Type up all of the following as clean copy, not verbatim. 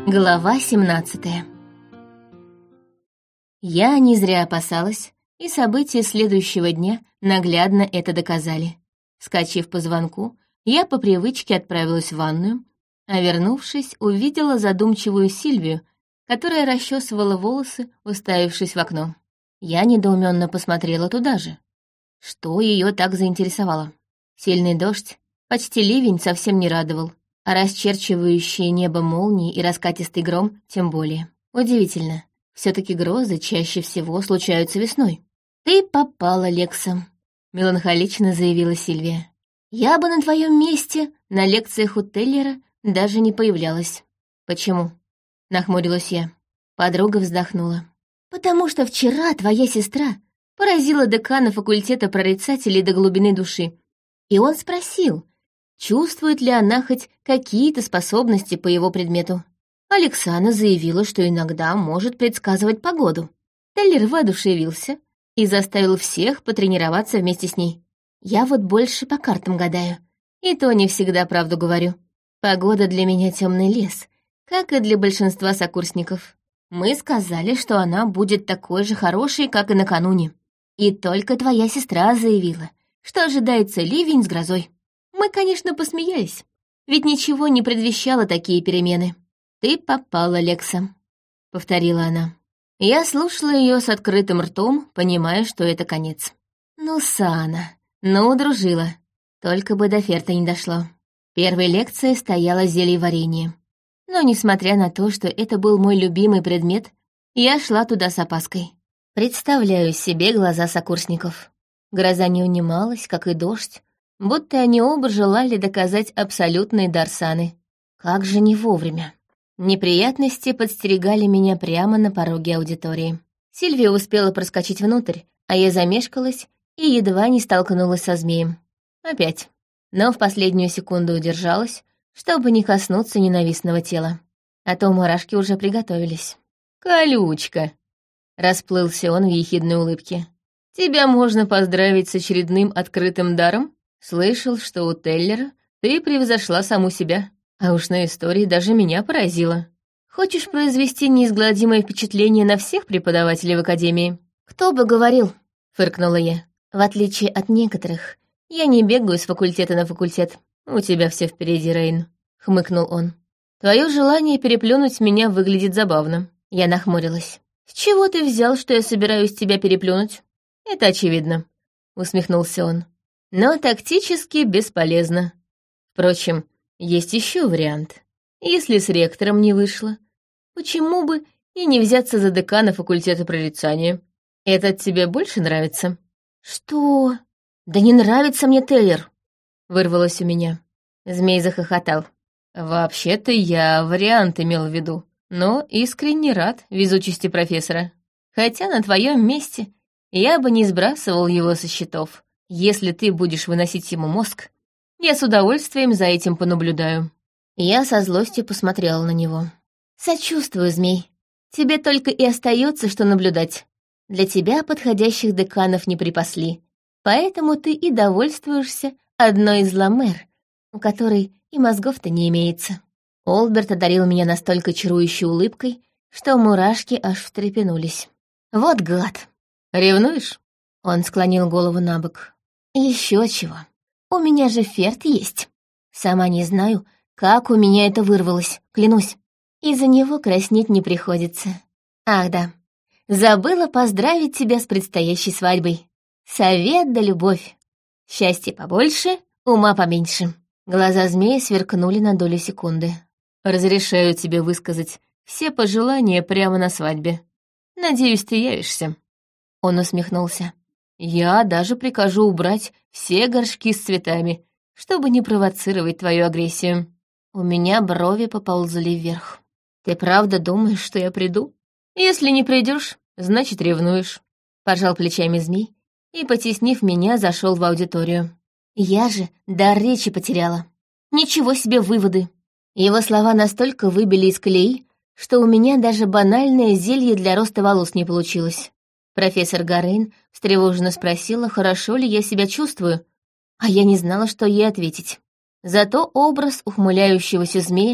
Глава 17. Я не зря опасалась, и события следующего дня наглядно это доказали. Вскочив по звонку, я по привычке отправилась в ванную, а вернувшись, увидела задумчивую Сильвию, которая расчесывала волосы, уставившись в окно. Я недоуменно посмотрела туда же. Что ее так заинтересовало? Сильный дождь, почти ливень, совсем не радовал, а расчерчивающие небо молнии и раскатистый гром тем более. Удивительно, все-таки грозы чаще всего случаются весной. «Ты попала, Лекса», — меланхолично заявила Сильвия. «Я бы на твоем месте на лекциях у Теллера даже не появлялась». «Почему?» — нахмурилась я. Подруга вздохнула. «Потому что вчера твоя сестра поразила декана факультета прорицателей до глубины души, и он спросил, чувствует ли она хоть какие-то способности по его предмету. Александра заявила, что иногда может предсказывать погоду. Теллер воодушевился и заставил всех потренироваться вместе с ней. Я вот больше по картам гадаю, и то не всегда правду говорю. Погода для меня темный лес, как и для большинства сокурсников. Мы сказали, что она будет такой же хорошей, как и накануне. И только твоя сестра заявила, что ожидается ливень с грозой. Мы, конечно, посмеялись, ведь ничего не предвещало такие перемены. «Ты попала, Лекса», — повторила она. Я слушала ее с открытым ртом, понимая, что это конец. Ну, Сана, ну, дружила. Только бы до ферта не дошло. Первой лекцией стояло зельеварение. Но, несмотря на то, что это был мой любимый предмет, я шла туда с опаской. Представляю себе глаза сокурсников. Гроза не унималась, как и дождь, будто они оба желали доказать абсолютный дар Саны. Как же не вовремя. Неприятности подстерегали меня прямо на пороге аудитории. Сильвия успела проскочить внутрь, а я замешкалась и едва не столкнулась со змеем. Опять. Но в последнюю секунду удержалась, чтобы не коснуться ненавистного тела. А то мурашки уже приготовились. «Колючка!» — расплылся он в ехидной улыбке. «Тебя можно поздравить с очередным открытым даром? Слышал, что у Теллера ты превзошла саму себя, а уж на истории даже меня поразило. Хочешь произвести неизгладимое впечатление на всех преподавателей в академии?» «Кто бы говорил?» — фыркнула я. «В отличие от некоторых, я не бегаю с факультета на факультет. У тебя все впереди, Рейн», — хмыкнул он. «Твое желание переплюнуть меня выглядит забавно». Я нахмурилась. «С чего ты взял, что я собираюсь тебя переплюнуть?» «Это очевидно», — усмехнулся он. «Но тактически бесполезно. Впрочем, есть еще вариант. Если с ректором не вышло, почему бы и не взяться за декана факультета прорицания? Этот тебе больше нравится?» «Что? Да не нравится мне Теллер!» — вырвалось у меня. Змей захохотал. «Вообще-то я вариант имел в виду, но искренне рад везучести профессора. Хотя на твоем месте я бы не сбрасывал его со счетов. Если ты будешь выносить ему мозг, я с удовольствием за этим понаблюдаю». Я со злостью посмотрела на него. «Сочувствую, змей. Тебе только и остается, что наблюдать. Для тебя подходящих деканов не припасли, поэтому ты и довольствуешься одной из ламер, у которой и мозгов-то не имеется». Олберт одарил меня настолько чарующей улыбкой, что мурашки аж встрепенулись. «Вот гад!» «Ревнуешь?» Он склонил голову на бок. «Еще чего. У меня же ферт есть. Сама не знаю, как у меня это вырвалось, клянусь. Из-за него краснеть не приходится. Ах да, забыла поздравить тебя с предстоящей свадьбой. Совет да любовь. Счастья побольше, ума поменьше». Глаза змея сверкнули на долю секунды. «Разрешаю тебе высказать все пожелания прямо на свадьбе. Надеюсь, ты явишься». Он усмехнулся. «Я даже прикажу убрать все горшки с цветами, чтобы не провоцировать твою агрессию». У меня брови поползли вверх. «Ты правда думаешь, что я приду? Если не придешь, значит, ревнуешь». Пожал плечами змей и, потеснив меня, зашел в аудиторию. Я же дар речи потеряла. Ничего себе выводы. Его слова настолько выбили из колеи, что у меня даже банальное зелье для роста волос не получилось. Профессор Гарейн встревоженно спросила, хорошо ли я себя чувствую, а я не знала, что ей ответить. Зато образ ухмыляющегося змея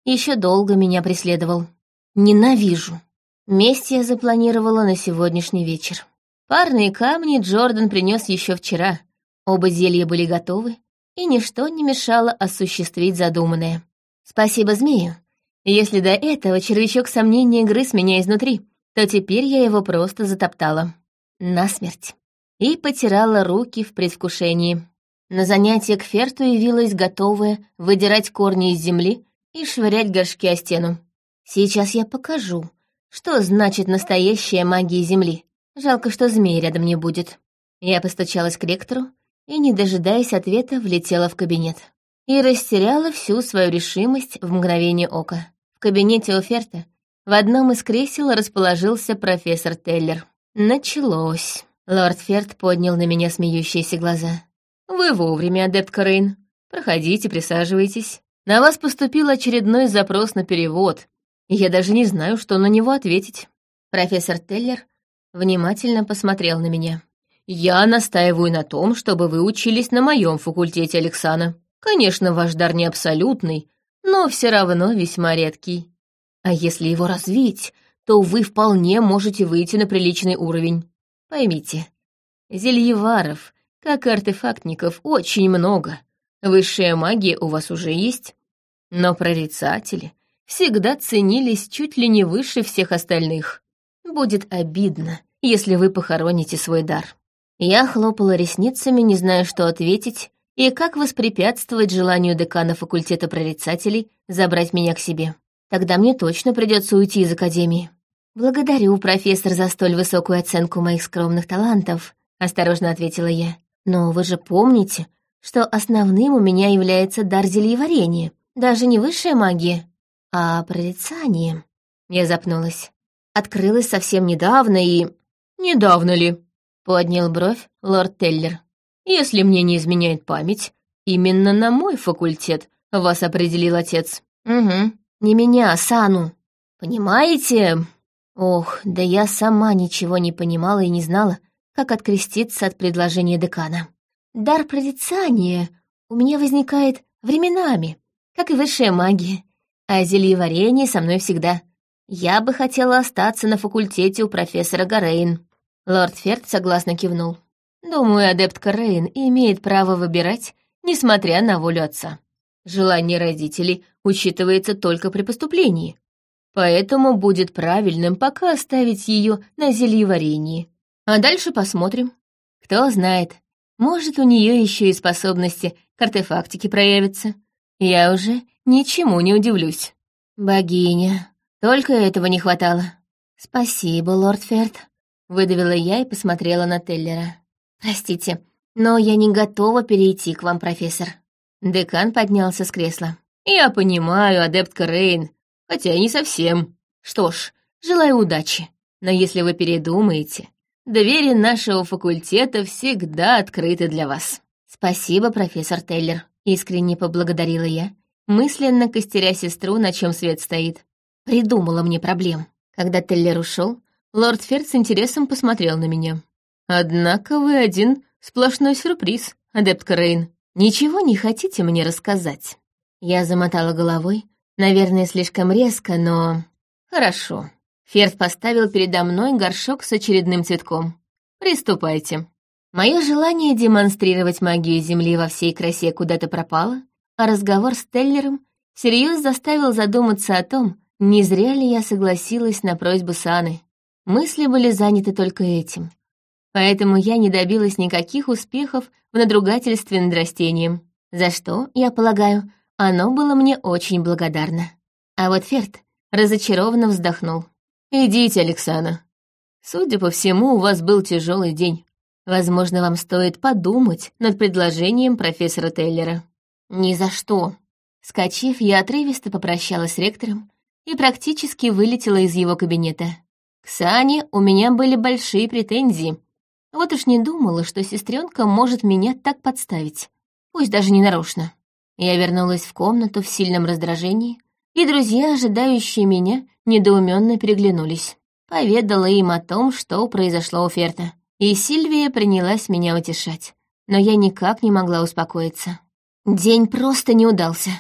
еще долго меня преследовал. Ненавижу. Месть я запланировала на сегодняшний вечер. Парные камни Джордан принес еще вчера. Оба зелья были готовы, и ничто не мешало осуществить задуманное. Спасибо змею. Если до этого червячок сомнения грыз меня изнутри, то теперь я его просто затоптала. Насмерть. И потирала руки в предвкушении. На занятие к Ферту явилась готовая выдирать корни из земли и швырять горшки о стену. Сейчас я покажу, что значит настоящая магия земли. Жалко, что змей рядом не будет. Я постучалась к ректору и, не дожидаясь ответа, влетела в кабинет. И растеряла всю свою решимость в мгновение ока. В кабинете у Ферта в одном из кресел расположился профессор Теллер. Началось. Лорд Ферт поднял на меня смеющиеся глаза. «Вы вовремя, адептка Рейн. Проходите, присаживайтесь. На вас поступил очередной запрос на перевод, и я даже не знаю, что на него ответить». Профессор Теллер внимательно посмотрел на меня. «Я настаиваю на том, чтобы вы учились на моем факультете, Александра. Конечно, ваш дар не абсолютный, но все равно весьма редкий. А если его развить, то вы вполне можете выйти на приличный уровень. Поймите, зельеваров, как и артефактников, очень много. Высшая магия у вас уже есть, но прорицатели всегда ценились чуть ли не выше всех остальных. Будет обидно, если вы похороните свой дар». Я хлопала ресницами, не зная, что ответить, и как воспрепятствовать желанию декана факультета прорицателей забрать меня к себе. Тогда мне точно придется уйти из академии. «Благодарю, профессор, за столь высокую оценку моих скромных талантов», — осторожно ответила я. «Но вы же помните, что основным у меня является дар зельеварения, даже не высшая магия, а прорицание». Я запнулась. Открылась совсем недавно и... «Недавно ли?» — поднял бровь лорд Теллер. «Если мне не изменяет память, именно на мой факультет вас определил отец». «Угу, не меня, а Сану. Понимаете?» Ох, да я сама ничего не понимала и не знала, как откреститься от предложения декана. Дар прорицания у меня возникает временами, как и высшая магия, а зельеварение со мной всегда. Я бы хотела остаться на факультете у профессора Гарейн». Лорд Ферт согласно кивнул. «Думаю, адептка Рейн имеет право выбирать, несмотря на волю отца. Желание родителей учитывается только при поступлении, поэтому будет правильным пока оставить ее на зельеварении. А дальше посмотрим. Кто знает, может, у нее еще и способности к артефактике проявятся. Я уже ничему не удивлюсь». «Богиня, только этого не хватало». «Спасибо, лорд Ферт», — выдавила я и посмотрела на Теллера. «Простите, но я не готова перейти к вам, профессор». Декан поднялся с кресла. «Я понимаю, адептка Рейн, хотя и не совсем. Что ж, желаю удачи. Но если вы передумаете, двери нашего факультета всегда открыты для вас». «Спасибо, профессор Теллер», — искренне поблагодарила я, мысленно костеря сестру, на чем свет стоит. Придумала мне проблем. Когда Теллер ушел, лорд Ферт с интересом посмотрел на меня. «Однако вы один сплошной сюрприз, адептка Рейн. Ничего не хотите мне рассказать?» Я замотала головой, наверное, слишком резко, но... «Хорошо». Ферт поставил передо мной горшок с очередным цветком. «Приступайте». Мое желание демонстрировать магию Земли во всей красе куда-то пропало, а разговор с Теллером всерьез заставил задуматься о том, не зря ли я согласилась на просьбу Саны. Мысли были заняты только этим. Поэтому я не добилась никаких успехов в надругательстве над растением, за что, я полагаю, оно было мне очень благодарно. А вот Ферт разочарованно вздохнул. «Идите, Александра. Судя по всему, у вас был тяжелый день. Возможно, вам стоит подумать над предложением профессора Теллера». «Ни за что». Вскочив, я отрывисто попрощалась с ректором и практически вылетела из его кабинета. К Сане у меня были большие претензии. Вот уж не думала, что сестренка может меня так подставить, пусть даже не нарочно. Я вернулась в комнату в сильном раздражении, и друзья, ожидающие меня, недоуменно переглянулись. Поведала им о том, что произошло у Ферта, и Сильвия принялась меня утешать, но я никак не могла успокоиться. День просто не удался.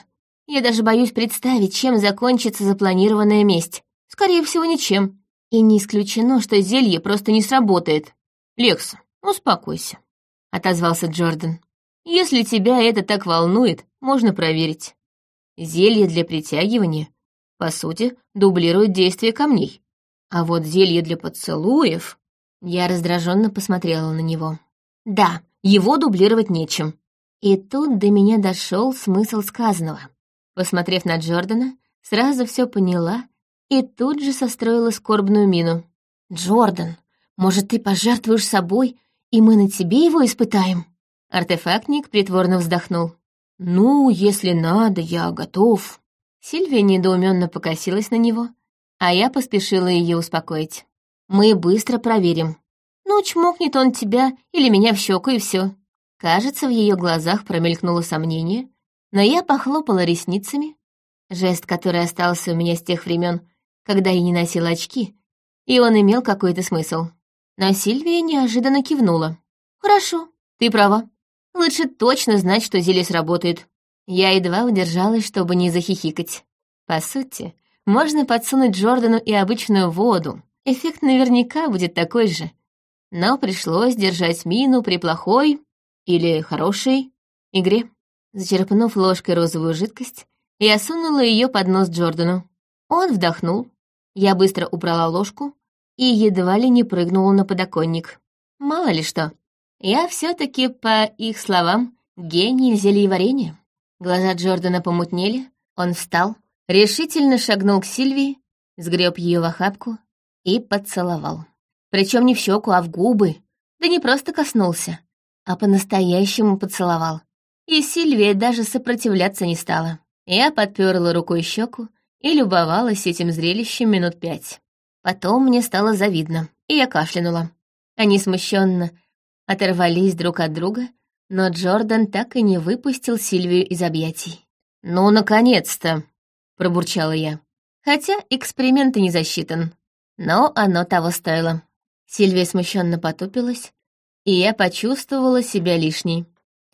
Я даже боюсь представить, чем закончится запланированная месть. Скорее всего, ничем. И не исключено, что зелье просто не сработает. «Лекса, успокойся», — отозвался Джордан. «Если тебя это так волнует, можно проверить. Зелье для притягивания, по сути, дублирует действие камней. А вот зелье для поцелуев...» Я раздраженно посмотрела на него. «Да, его дублировать нечем». И тут до меня дошел смысл сказанного. Посмотрев на Джордана, сразу все поняла и тут же состроила скорбную мину. «Джордан, может, ты пожертвуешь собой, и мы на тебе его испытаем?» Артефактник притворно вздохнул. «Ну, если надо, я готов». Сильвия недоуменно покосилась на него, а я поспешила ее успокоить. «Мы быстро проверим. Ну, чмокнет он тебя или меня в щеку, и все». Кажется, в ее глазах промелькнуло сомнение, но я похлопала ресницами, жест, который остался у меня с тех времен, когда я не носила очки, и он имел какой-то смысл. Но Сильвия неожиданно кивнула. «Хорошо, ты права. Лучше точно знать, что зелье сработает». Я едва удержалась, чтобы не захихикать. По сути, можно подсунуть Джордану и обычную воду. Эффект наверняка будет такой же. Но пришлось держать мину при плохой или хорошей игре. Зачерпнув ложкой розовую жидкость, я сунула ее под нос Джордану. Он вдохнул. Я быстро убрала ложку и едва ли не прыгнула на подоконник. Мало ли что. Я все-таки, по их словам, гений зельеварения. Глаза Джордана помутнели, он встал, решительно шагнул к Сильвии, сгреб ее в охапку и поцеловал. Причем не в щеку, а в губы. Да не просто коснулся, а по-настоящему поцеловал. И Сильвия даже сопротивляться не стала. Я подперла рукой щеку и любовалась этим зрелищем минут 5. Потом мне стало завидно, и я кашлянула. Они смущенно оторвались друг от друга, но Джордан так и не выпустил Сильвию из объятий. «Ну, наконец-то!» — пробурчала я. Хотя эксперимент и не засчитан, но оно того стоило. Сильвия смущенно потупилась, и я почувствовала себя лишней.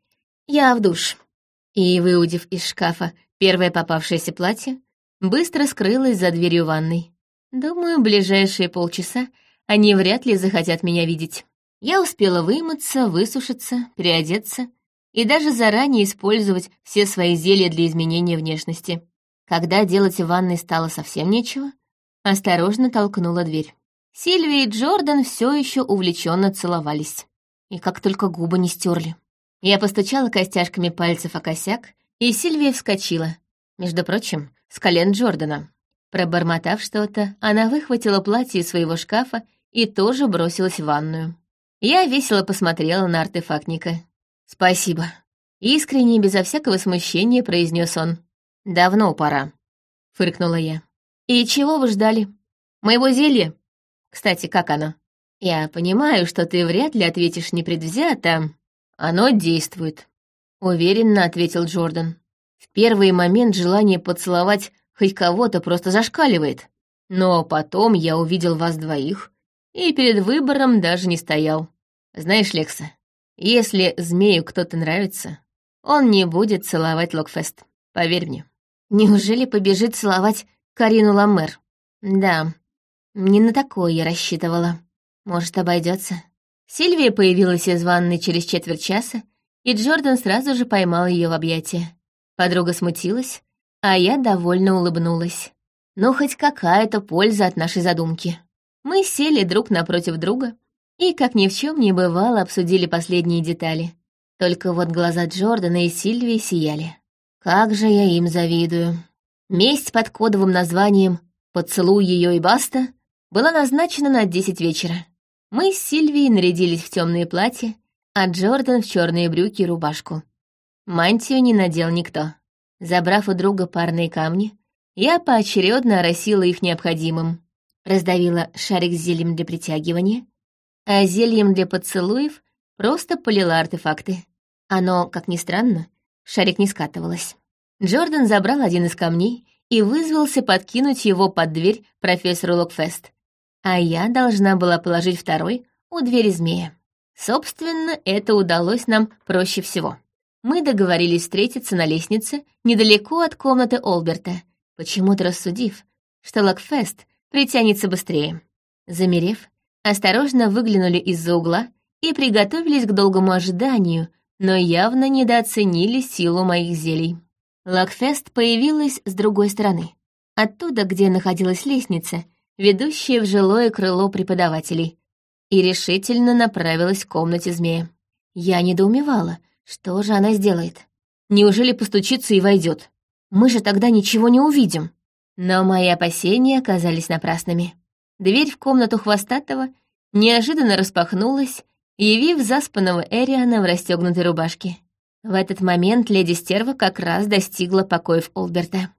Я в душ. И, выудив из шкафа первое попавшееся платье, быстро скрылась за дверью ванной. Думаю, в ближайшие полчаса они вряд ли захотят меня видеть. Я успела вымыться, высушиться, переодеться и даже заранее использовать все свои зелья для изменения внешности. Когда делать в ванной стало совсем нечего, осторожно толкнула дверь. Сильвия и Джордан все еще увлеченно целовались. И как только губы не стерли. Я постучала костяшками пальцев о косяк, и Сильвия вскочила. Между прочим, с колен Джордана. Пробормотав что-то, она выхватила платье из своего шкафа и тоже бросилась в ванную. Я весело посмотрела на артефактника. «Спасибо». Искренне, безо всякого смущения, произнес он. «Давно пора», — фыркнула я. «И чего вы ждали? Моего зелья? Кстати, как оно? Я понимаю, что ты вряд ли ответишь непредвзято. Оно действует», — уверенно ответил Джордан. «В первый момент желание поцеловать хоть кого-то просто зашкаливает. Но потом я увидел вас двоих и перед выбором даже не стоял. Знаешь, Лекса, если змею кто-то нравится, он не будет целовать Локфест, поверь мне». «Неужели побежит целовать Карину Ламер?» «Да, не на такое я рассчитывала. Может, обойдется». Сильвия появилась из ванной через четверть часа, и Джордан сразу же поймал ее в объятия. Подруга смутилась, а я довольно улыбнулась. Ну, хоть какая-то польза от нашей задумки. Мы сели друг напротив друга и, как ни в чем не бывало, обсудили последние детали. Только вот глаза Джордана и Сильвии сияли. Как же я им завидую. Месть под кодовым названием «Поцелуй ее и баста» была назначена на 10 вечера. Мы с Сильвией нарядились в темные платья, а Джордан в черные брюки и рубашку. Мантию не надел никто. Забрав у друга парные камни, я поочередно оросила их необходимым. Раздавила шарик с зельем для притягивания, а зельем для поцелуев просто полила артефакты. Оно, как ни странно, в шарик не скатывалось. Джордан забрал один из камней и вызвался подкинуть его под дверь профессору Локфест, а я должна была положить второй у двери змея. Собственно, это удалось нам проще всего. Мы договорились встретиться на лестнице недалеко от комнаты Олберта, почему-то рассудив, что Локфест притянется быстрее. Замерев, осторожно выглянули из-за угла и приготовились к долгому ожиданию, но явно недооценили силу моих зелий. Локфест появилась с другой стороны, оттуда, где находилась лестница, ведущая в жилое крыло преподавателей, и решительно направилась к комнате змея. Я недоумевала, что же она сделает. Неужели постучится и войдет? Мы же тогда ничего не увидим. Но мои опасения оказались напрасными. Дверь в комнату Хвостатого неожиданно распахнулась, явив заспанного Эриана в расстегнутой рубашке. В этот момент леди Стерва как раз достигла покоев Олберта.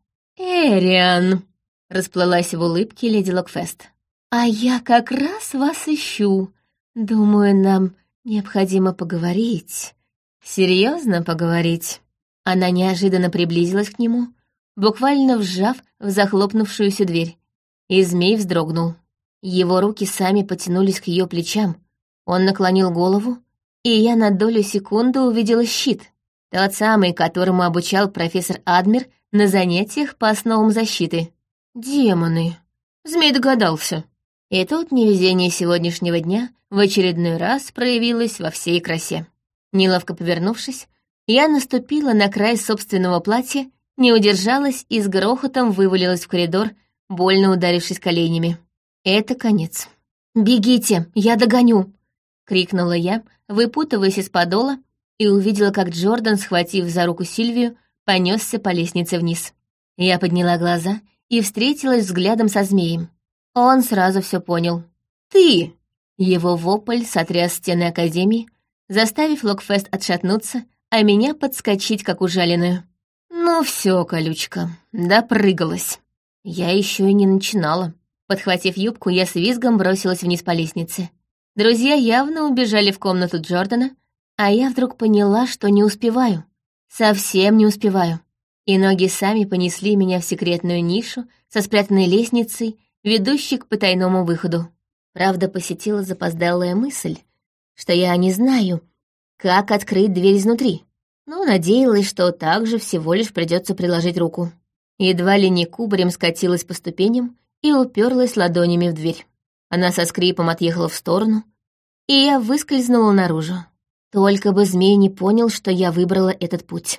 «Эриан!» — расплылась в улыбке леди Локфест. «А я как раз вас ищу. Думаю, нам необходимо поговорить. Серьезно поговорить». Она неожиданно приблизилась к нему, буквально вжав в захлопнувшуюся дверь, и змей вздрогнул. Его руки сами потянулись к ее плечам. Он наклонил голову, и я на долю секунды увидела щит, тот самый, которому обучал профессор Адмир на занятиях по основам защиты. Демоны! Змей догадался. И тут невезение сегодняшнего дня в очередной раз проявилось во всей красе. Неловко повернувшись, я наступила на край собственного платья, не удержалась и с грохотом вывалилась в коридор, больно ударившись коленями. Это конец. «Бегите, я догоню!» — крикнула я, выпутываясь из подола, и увидела, как Джордан, схватив за руку Сильвию, понесся по лестнице вниз. Я подняла глаза и встретилась взглядом со змеем. Он сразу все понял. «Ты!» Его вопль сотряс стены Академии, заставив Локфест отшатнуться, а меня подскочить, как ужаленную. «Ну все, колючка, допрыгалась». Я еще и не начинала. Подхватив юбку, я с визгом бросилась вниз по лестнице. Друзья явно убежали в комнату Джордана, а я вдруг поняла, что не успеваю. Совсем не успеваю. И ноги сами понесли меня в секретную нишу со спрятанной лестницей, ведущей к потайному выходу. Правда, посетила запоздалая мысль, что я не знаю, как открыть дверь изнутри. Но надеялась, что также всего лишь придется приложить руку. Едва ли не кубарем скатилась по ступеням и уперлась ладонями в дверь. Она со скрипом отъехала в сторону, и я выскользнула наружу. Только бы змей не понял, что я выбрала этот путь.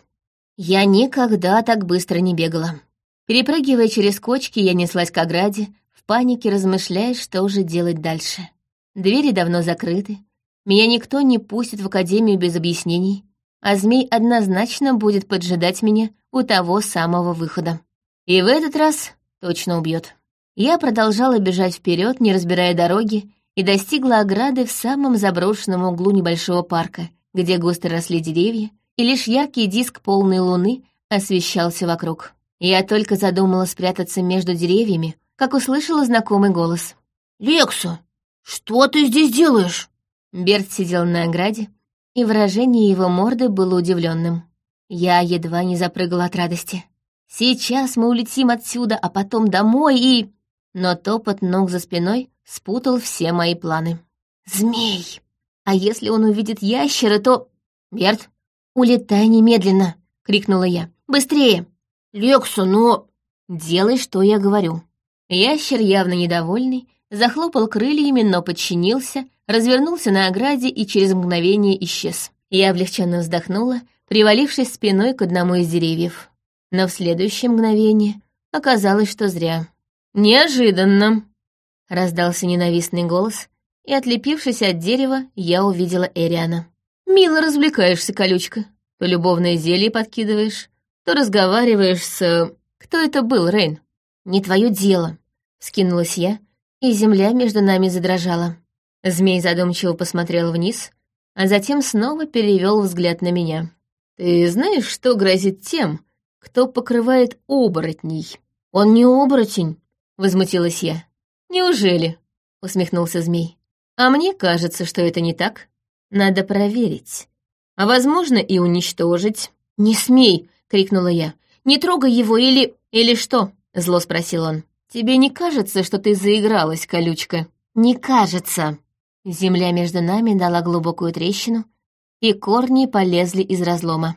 Я никогда так быстро не бегала. Перепрыгивая через кочки, я неслась к ограде, в панике размышляя, что же делать дальше. Двери давно закрыты, меня никто не пустит в академию без объяснений, а змей однозначно будет поджидать меня у того самого выхода. И в этот раз точно убьет. Я продолжала бежать вперед, не разбирая дороги, и достигла ограды в самом заброшенном углу небольшого парка, где густо росли деревья, и лишь яркий диск полной луны освещался вокруг. Я только задумала спрятаться между деревьями, как услышала знакомый голос. «Лекса, что ты здесь делаешь?» Берт сидел на ограде, и выражение его морды было удивленным. Я едва не запрыгала от радости. «Сейчас мы улетим отсюда, а потом домой и...» Но топот ног за спиной спутал все мои планы. «Змей! А если он увидит ящера, то...» «Берт, улетай немедленно!» — крикнула я. «Быстрее!» «Лекса, но...» «Делай, что я говорю». Ящер, явно недовольный, захлопал крыльями, но подчинился, развернулся на ограде и через мгновение исчез. Я облегченно вздохнула, привалившись спиной к одному из деревьев. Но в следующее мгновение оказалось, что зря. «Неожиданно!» — раздался ненавистный голос, и, отлепившись от дерева, я увидела Эриана. «Мило развлекаешься, колючка. То любовное зелье подкидываешь, то разговариваешь с... Кто это был, Рейн?» «Не твое дело», — скинулась я, и земля между нами задрожала. Змей задумчиво посмотрел вниз, а затем снова перевел взгляд на меня. «Ты знаешь, что грозит тем, кто покрывает оборотней?» «Он не оборотень», — возмутилась я. «Неужели?» — усмехнулся змей. «А мне кажется, что это не так. Надо проверить. А возможно и уничтожить». «Не смей!» — крикнула я. «Не трогай его или что?» — зло спросил он. «Тебе не кажется, что ты заигралась, колючка?» «Не кажется». Земля между нами дала глубокую трещину, и корни полезли из разлома.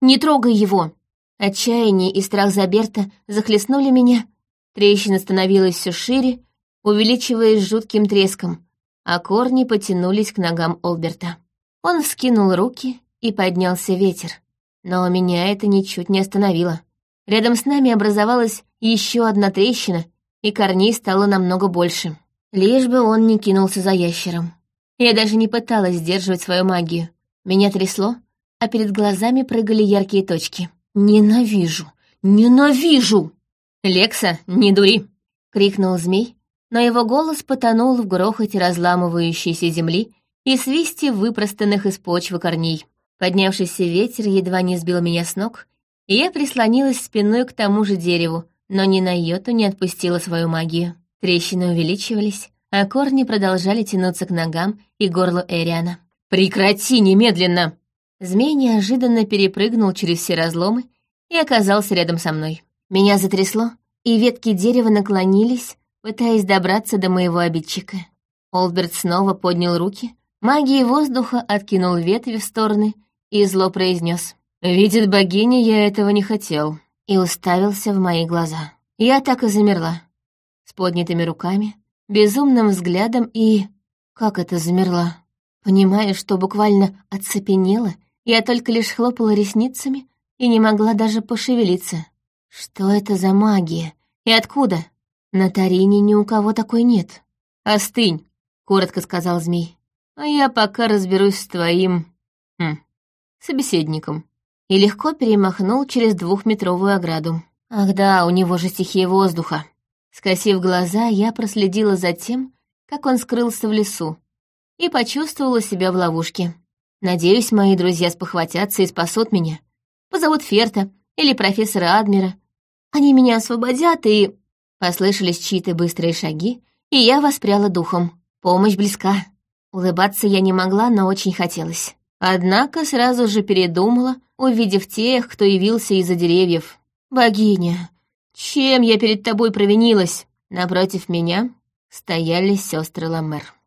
Не трогай его!» Отчаяние и страх за Берта захлестнули меня. Трещина становилась все шире, увеличиваясь жутким треском, а корни потянулись к ногам Олберта. Он вскинул руки, и поднялся ветер. Но меня это ничуть не остановило. Рядом с нами образовалась еще одна трещина, и корней стало намного больше. Лишь бы он не кинулся за ящером. Я даже не пыталась сдерживать свою магию. Меня трясло, а перед глазами прыгали яркие точки. «Ненавижу! Ненавижу!» «Лекса, не дури!» — крикнул змей, но его голос потонул в грохоте разламывающейся земли и свисте выпростанных из почвы корней. Поднявшийся ветер едва не сбил меня с ног, и я прислонилась спиной к тому же дереву, но ни на йоту не отпустила свою магию. Трещины увеличивались, а корни продолжали тянуться к ногам и горлу Эриана. «Прекрати немедленно!» Змей неожиданно перепрыгнул через все разломы и оказался рядом со мной. Меня затрясло, и ветки дерева наклонились, пытаясь добраться до моего обидчика. Олберт снова поднял руки, магией воздуха откинул ветви в стороны и зло произнес: «Видит богиня, я этого не хотел», и уставился в мои глаза. Я так и замерла, с поднятыми руками, безумным взглядом и... Как это замерла? Понимая, что буквально оцепенела, я только лишь хлопала ресницами и не могла даже пошевелиться. Что это за магия? И откуда? На Тарине ни у кого такой нет. «Остынь», — коротко сказал змей. «А я пока разберусь с твоим... собеседником». И легко перемахнул через 2-метровую ограду. Ах да, у него же стихия воздуха. Скосив глаза, я проследила за тем, как он скрылся в лесу, и почувствовала себя в ловушке. Надеюсь, мои друзья спохватятся и спасут меня. Позовут Ферта или профессора Адмира. Они меня освободят, и... Послышались чьи-то быстрые шаги, и я воспряла духом. Помощь близка. Улыбаться я не могла, но очень хотелось. Однако сразу же передумала, увидев тех, кто явился из-за деревьев. «Богиня, чем я перед тобой провинилась?» Напротив меня стояли сестры Ламер.